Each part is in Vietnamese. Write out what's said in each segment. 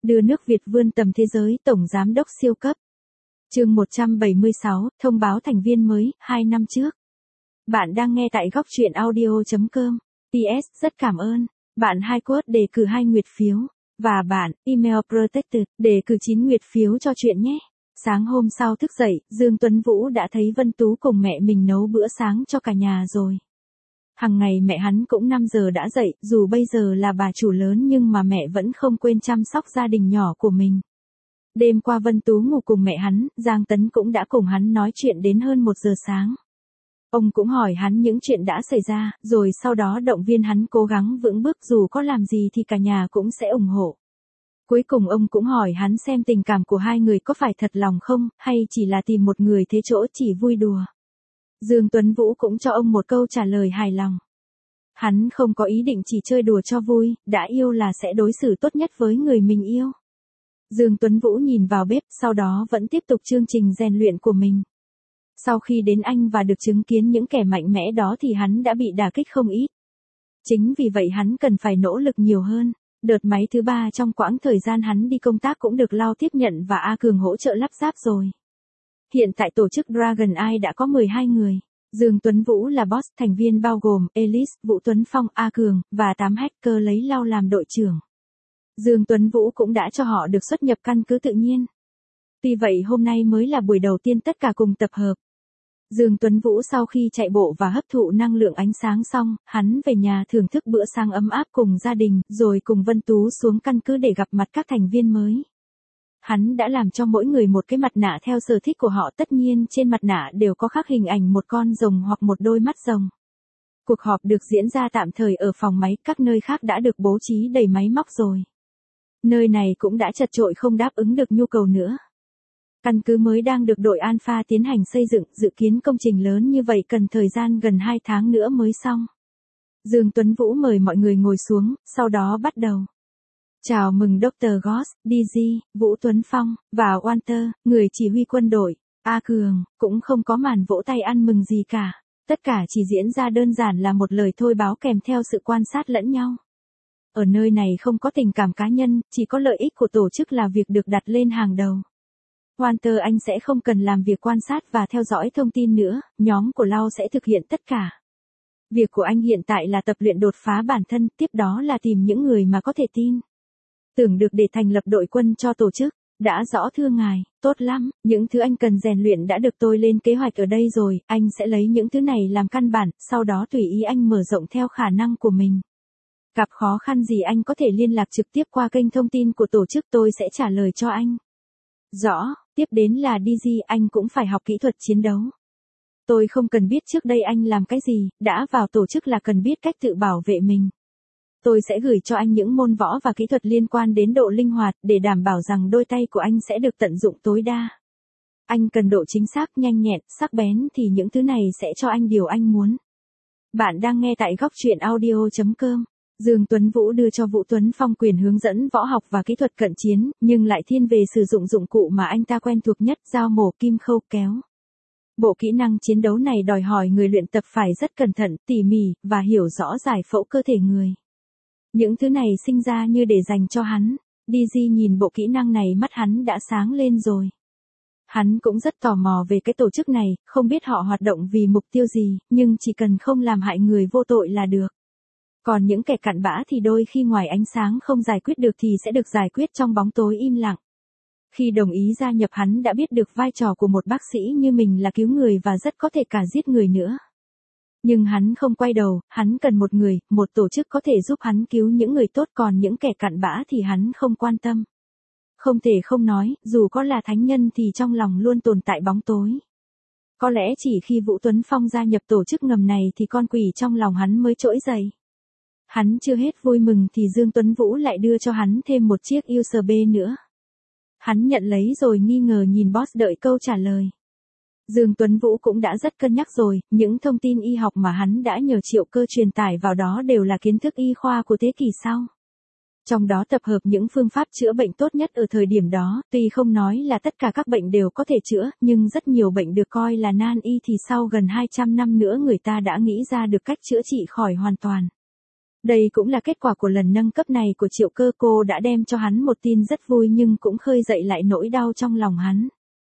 Đưa nước Việt vươn tầm thế giới, Tổng Giám đốc siêu cấp. Chương 176, thông báo thành viên mới, 2 năm trước. Bạn đang nghe tại góc truyện audio.com. PS, rất cảm ơn. Bạn 2 quote đề cử 2 nguyệt phiếu. Và bạn, email protected, đề cử 9 nguyệt phiếu cho chuyện nhé. Sáng hôm sau thức dậy, Dương Tuấn Vũ đã thấy Vân Tú cùng mẹ mình nấu bữa sáng cho cả nhà rồi. Hằng ngày mẹ hắn cũng 5 giờ đã dậy, dù bây giờ là bà chủ lớn nhưng mà mẹ vẫn không quên chăm sóc gia đình nhỏ của mình. Đêm qua Vân Tú ngủ cùng mẹ hắn, Giang Tấn cũng đã cùng hắn nói chuyện đến hơn 1 giờ sáng. Ông cũng hỏi hắn những chuyện đã xảy ra, rồi sau đó động viên hắn cố gắng vững bước, dù có làm gì thì cả nhà cũng sẽ ủng hộ. Cuối cùng ông cũng hỏi hắn xem tình cảm của hai người có phải thật lòng không, hay chỉ là tìm một người thế chỗ chỉ vui đùa. Dương Tuấn Vũ cũng cho ông một câu trả lời hài lòng. Hắn không có ý định chỉ chơi đùa cho vui, đã yêu là sẽ đối xử tốt nhất với người mình yêu. Dương Tuấn Vũ nhìn vào bếp, sau đó vẫn tiếp tục chương trình rèn luyện của mình. Sau khi đến Anh và được chứng kiến những kẻ mạnh mẽ đó thì hắn đã bị đả kích không ít. Chính vì vậy hắn cần phải nỗ lực nhiều hơn. Đợt máy thứ 3 trong quãng thời gian hắn đi công tác cũng được Lao tiếp nhận và A Cường hỗ trợ lắp ráp rồi. Hiện tại tổ chức Dragon Eye đã có 12 người. Dương Tuấn Vũ là boss, thành viên bao gồm Ellis, Vũ Tuấn Phong, A Cường, và 8 hacker lấy Lao làm đội trưởng. Dương Tuấn Vũ cũng đã cho họ được xuất nhập căn cứ tự nhiên. Tuy vậy hôm nay mới là buổi đầu tiên tất cả cùng tập hợp. Dương Tuấn Vũ sau khi chạy bộ và hấp thụ năng lượng ánh sáng xong, hắn về nhà thưởng thức bữa sáng ấm áp cùng gia đình, rồi cùng Vân Tú xuống căn cứ để gặp mặt các thành viên mới. Hắn đã làm cho mỗi người một cái mặt nạ theo sở thích của họ, tất nhiên trên mặt nạ đều có khắc hình ảnh một con rồng hoặc một đôi mắt rồng. Cuộc họp được diễn ra tạm thời ở phòng máy, các nơi khác đã được bố trí đầy máy móc rồi. Nơi này cũng đã chật chội không đáp ứng được nhu cầu nữa. Căn cứ mới đang được đội Alpha tiến hành xây dựng, dự kiến công trình lớn như vậy cần thời gian gần 2 tháng nữa mới xong. Dương Tuấn Vũ mời mọi người ngồi xuống, sau đó bắt đầu. Chào mừng Dr. Goss, DG, Vũ Tuấn Phong, và Walter, người chỉ huy quân đội, A Cường, cũng không có màn vỗ tay ăn mừng gì cả. Tất cả chỉ diễn ra đơn giản là một lời thôi báo kèm theo sự quan sát lẫn nhau. Ở nơi này không có tình cảm cá nhân, chỉ có lợi ích của tổ chức là việc được đặt lên hàng đầu. Walter, anh sẽ không cần làm việc quan sát và theo dõi thông tin nữa, nhóm của Lau sẽ thực hiện tất cả. Việc của anh hiện tại là tập luyện đột phá bản thân, tiếp đó là tìm những người mà có thể tin. Tưởng được để thành lập đội quân cho tổ chức. Đã rõ thưa ngài, tốt lắm, những thứ anh cần rèn luyện đã được tôi lên kế hoạch ở đây rồi, anh sẽ lấy những thứ này làm căn bản, sau đó tùy ý anh mở rộng theo khả năng của mình. Gặp khó khăn gì anh có thể liên lạc trực tiếp qua kênh thông tin của tổ chức, tôi sẽ trả lời cho anh. Rõ, tiếp đến là DG, anh cũng phải học kỹ thuật chiến đấu. Tôi không cần biết trước đây anh làm cái gì, đã vào tổ chức là cần biết cách tự bảo vệ mình. Tôi sẽ gửi cho anh những môn võ và kỹ thuật liên quan đến độ linh hoạt, để đảm bảo rằng đôi tay của anh sẽ được tận dụng tối đa. Anh cần độ chính xác, nhanh nhẹn, sắc bén thì những thứ này sẽ cho anh điều anh muốn. Bạn đang nghe tại góc truyện audio.com. Dương Tuấn Vũ đưa cho Vũ Tuấn Phong quyền hướng dẫn võ học và kỹ thuật cận chiến, nhưng lại thiên về sử dụng dụng cụ mà anh ta quen thuộc nhất, dao mổ, kim khâu, kéo. Bộ kỹ năng chiến đấu này đòi hỏi người luyện tập phải rất cẩn thận, tỉ mỉ, và hiểu rõ giải phẫu cơ thể người. Những thứ này sinh ra như để dành cho hắn. DG nhìn bộ kỹ năng này, mắt hắn đã sáng lên rồi. Hắn cũng rất tò mò về cái tổ chức này, không biết họ hoạt động vì mục tiêu gì, nhưng chỉ cần không làm hại người vô tội là được. Còn những kẻ cặn bã thì đôi khi ngoài ánh sáng không giải quyết được thì sẽ được giải quyết trong bóng tối im lặng. Khi đồng ý gia nhập, hắn đã biết được vai trò của một bác sĩ như mình là cứu người và rất có thể cả giết người nữa. Nhưng hắn không quay đầu, hắn cần một người, một tổ chức có thể giúp hắn cứu những người tốt, còn những kẻ cặn bã thì hắn không quan tâm. Không thể không nói, dù có là thánh nhân thì trong lòng luôn tồn tại bóng tối. Có lẽ chỉ khi Vũ Tuấn Phong gia nhập tổ chức ngầm này thì con quỷ trong lòng hắn mới trỗi dậy. Hắn chưa hết vui mừng thì Dương Tuấn Vũ lại đưa cho hắn thêm một chiếc USB nữa. Hắn nhận lấy rồi nghi ngờ nhìn boss đợi câu trả lời. Dương Tuấn Vũ cũng đã rất cân nhắc rồi, những thông tin y học mà hắn đã nhờ Triệu Cơ truyền tải vào đó đều là kiến thức y khoa của thế kỷ sau. Trong đó tập hợp những phương pháp chữa bệnh tốt nhất ở thời điểm đó, tuy không nói là tất cả các bệnh đều có thể chữa, nhưng rất nhiều bệnh được coi là nan y thì sau gần 200 năm nữa người ta đã nghĩ ra được cách chữa trị khỏi hoàn toàn. Đây cũng là kết quả của lần nâng cấp này của Triệu Cơ, cô đã đem cho hắn một tin rất vui nhưng cũng khơi dậy lại nỗi đau trong lòng hắn.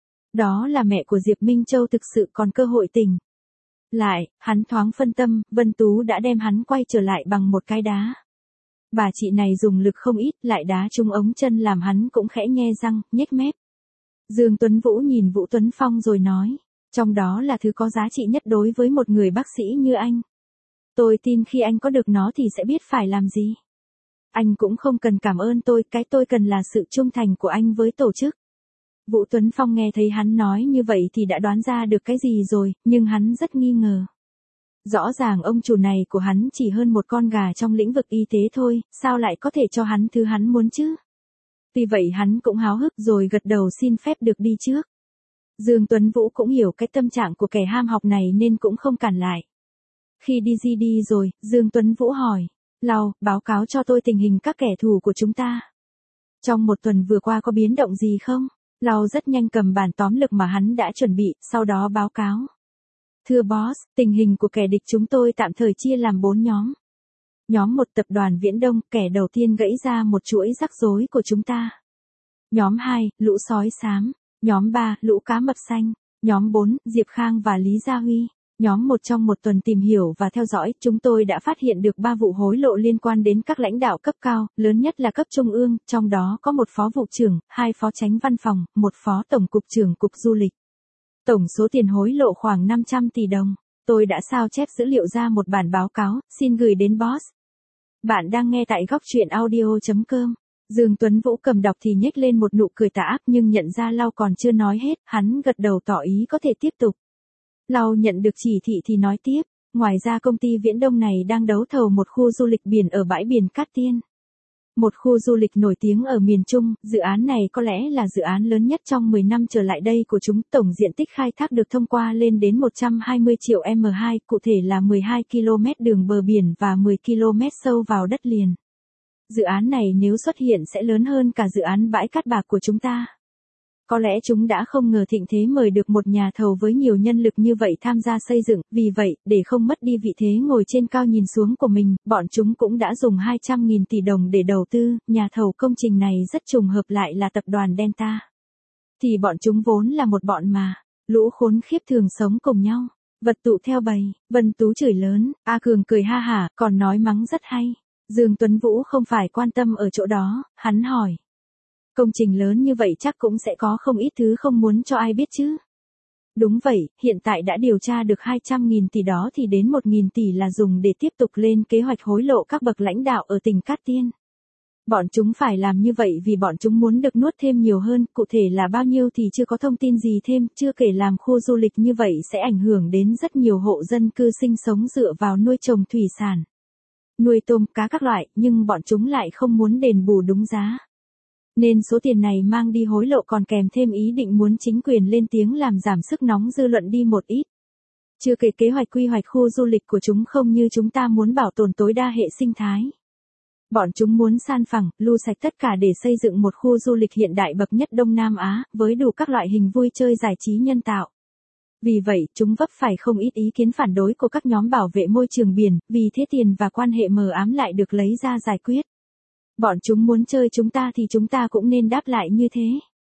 Đó là mẹ của Diệp Minh Châu thực sự còn cơ hội tỉnh lại, hắn thoáng phân tâm, Vân Tú đã đem hắn quay trở lại bằng một cái đá. Bà chị này dùng lực không ít, lại đá trúng ống chân làm hắn cũng khẽ nhe răng, nhếch mép. Dương Tuấn Vũ nhìn Vũ Tuấn Phong rồi nói, trong đó là thứ có giá trị nhất đối với một người bác sĩ như anh. Tôi tin khi anh có được nó thì sẽ biết phải làm gì. Anh cũng không cần cảm ơn tôi, cái tôi cần là sự trung thành của anh với tổ chức. Vũ Tuấn Phong nghe thấy hắn nói như vậy thì đã đoán ra được cái gì rồi, nhưng hắn rất nghi ngờ. Rõ ràng ông chủ này của hắn chỉ hơn một con gà trong lĩnh vực y tế thôi, sao lại có thể cho hắn thứ hắn muốn chứ? Tuy vậy hắn cũng háo hức rồi gật đầu xin phép được đi trước. Dương Tuấn Vũ cũng hiểu cái tâm trạng của kẻ ham học này nên cũng không cản lại. Khi đi rồi, Dương Tuấn Vũ hỏi, Lau, báo cáo cho tôi tình hình các kẻ thù của chúng ta. Trong một tuần vừa qua có biến động gì không? Lau rất nhanh cầm bản tóm lược mà hắn đã chuẩn bị, sau đó báo cáo. Thưa boss, tình hình của kẻ địch chúng tôi tạm thời chia làm 4 nhóm. Nhóm 1 tập đoàn Viễn Đông, kẻ đầu tiên gãy ra một chuỗi rắc rối của chúng ta. Nhóm 2, lũ sói xám. Nhóm 3, lũ cá mập xanh. Nhóm 4, Diệp Khang và Lý Gia Huy. Nhóm 1 trong một tuần tìm hiểu và theo dõi, chúng tôi đã phát hiện được 3 vụ hối lộ liên quan đến các lãnh đạo cấp cao, lớn nhất là cấp trung ương, trong đó có một phó vụ trưởng, 2 phó chánh văn phòng, một phó tổng cục trưởng cục du lịch. Tổng số tiền hối lộ khoảng 500 tỷ đồng. Tôi đã sao chép dữ liệu ra một bản báo cáo, xin gửi đến boss. Bạn đang nghe tại góc truyện audio.com. Dương Tuấn Vũ cầm đọc thì nhếch lên một nụ cười tà ác nhưng nhận ra Lau còn chưa nói hết, hắn gật đầu tỏ ý có thể tiếp tục. Lau nhận được chỉ thị thì nói tiếp, ngoài ra công ty Viễn Đông này đang đấu thầu một khu du lịch biển ở bãi biển Cát Tiên. Một khu du lịch nổi tiếng ở miền Trung, dự án này có lẽ là dự án lớn nhất trong 10 năm trở lại đây của chúng, tổng diện tích khai thác được thông qua lên đến 120 triệu m2, cụ thể là 12 km đường bờ biển và 10 km sâu vào đất liền. Dự án này nếu xuất hiện sẽ lớn hơn cả dự án bãi cát bạc của chúng ta. Có lẽ chúng đã không ngờ thịnh thế mời được một nhà thầu với nhiều nhân lực như vậy tham gia xây dựng, vì vậy, để không mất đi vị thế ngồi trên cao nhìn xuống của mình, bọn chúng cũng đã dùng 200.000 tỷ đồng để đầu tư, nhà thầu công trình này rất trùng hợp lại là tập đoàn Delta. Thì bọn chúng vốn là một bọn mà, lũ khốn khiếp thường sống cùng nhau, vật tụ theo bầy, Vân Tú chửi lớn, A Cường cười ha hả, còn nói mắng rất hay. Dương Tuấn Vũ không phải quan tâm ở chỗ đó, hắn hỏi. Công trình lớn như vậy chắc cũng sẽ có không ít thứ không muốn cho ai biết chứ. Đúng vậy, hiện tại đã điều tra được 200.000 tỷ đó thì đến 1.000 tỷ là dùng để tiếp tục lên kế hoạch hối lộ các bậc lãnh đạo ở tỉnh Cát Tiên. Bọn chúng phải làm như vậy vì bọn chúng muốn được nuốt thêm nhiều hơn, cụ thể là bao nhiêu thì chưa có thông tin gì thêm, chưa kể làm khu du lịch như vậy sẽ ảnh hưởng đến rất nhiều hộ dân cư sinh sống dựa vào nuôi trồng thủy sản. Nuôi tôm, cá các loại, nhưng bọn chúng lại không muốn đền bù đúng giá. Nên số tiền này mang đi hối lộ còn kèm thêm ý định muốn chính quyền lên tiếng làm giảm sức nóng dư luận đi một ít. Chưa kể kế hoạch quy hoạch khu du lịch của chúng không như chúng ta muốn bảo tồn tối đa hệ sinh thái. Bọn chúng muốn san phẳng, lu sạch tất cả để xây dựng một khu du lịch hiện đại bậc nhất Đông Nam Á, với đủ các loại hình vui chơi giải trí nhân tạo. Vì vậy, chúng vấp phải không ít ý kiến phản đối của các nhóm bảo vệ môi trường biển, vì thế tiền và quan hệ mờ ám lại được lấy ra giải quyết. Bọn chúng muốn chơi chúng ta thì chúng ta cũng nên đáp lại như thế.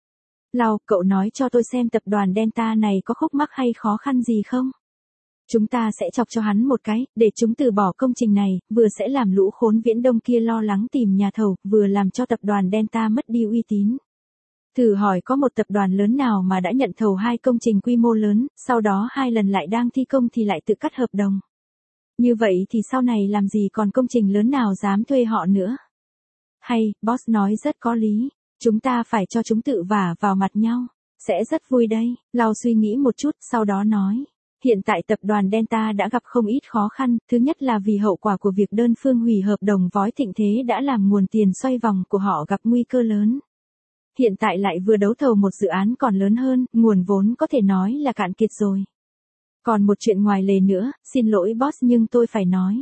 Lau, cậu nói cho tôi xem tập đoàn Delta này có khúc mắc hay khó khăn gì không? Chúng ta sẽ chọc cho hắn một cái, để chúng từ bỏ công trình này, vừa sẽ làm lũ khốn Viễn Đông kia lo lắng tìm nhà thầu, vừa làm cho tập đoàn Delta mất đi uy tín. Thử hỏi có một tập đoàn lớn nào mà đã nhận thầu 2 công trình quy mô lớn, sau đó 2 lần lại đang thi công thì lại tự cắt hợp đồng. Như vậy thì sau này làm gì còn công trình lớn nào dám thuê họ nữa. Hay, boss nói rất có lý, chúng ta phải cho chúng tự vả vào mặt nhau, sẽ rất vui đây. Lau suy nghĩ một chút, sau đó nói. Hiện tại tập đoàn Delta đã gặp không ít khó khăn, thứ nhất là vì hậu quả của việc đơn phương hủy hợp đồng vói thịnh thế đã làm nguồn tiền xoay vòng của họ gặp nguy cơ lớn. Hiện tại lại vừa đấu thầu một dự án còn lớn hơn, nguồn vốn có thể nói là cạn kiệt rồi. Còn một chuyện ngoài lề nữa, xin lỗi boss nhưng tôi phải nói.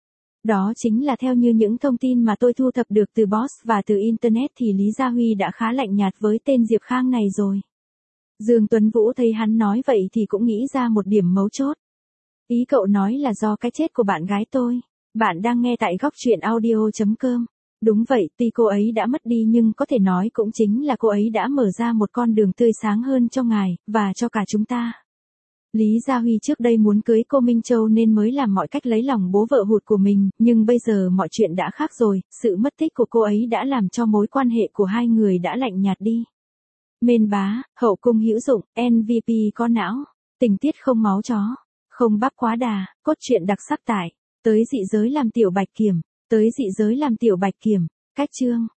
Đó chính là theo như những thông tin mà tôi thu thập được từ boss và từ Internet thì Lý Gia Huy đã khá lạnh nhạt với tên Diệp Khang này rồi. Dương Tuấn Vũ thấy hắn nói vậy thì cũng nghĩ ra một điểm mấu chốt. Ý cậu nói là do cái chết của bạn gái tôi. Bạn đang nghe tại góc truyện audio.com. Đúng vậy, tuy cô ấy đã mất đi nhưng có thể nói cũng chính là cô ấy đã mở ra một con đường tươi sáng hơn cho ngài, và cho cả chúng ta. Lý Gia Huy trước đây muốn cưới cô Minh Châu nên mới làm mọi cách lấy lòng bố vợ hụt của mình, nhưng bây giờ mọi chuyện đã khác rồi, sự mất tích của cô ấy đã làm cho mối quan hệ của hai người đã lạnh nhạt đi. Mên bá, hậu cung hữu dụng, MVP có não, tình tiết không máu chó, không bắp quá đà, cốt truyện đặc sắc tại, tới dị giới làm tiểu bạch kiểm, cách chương.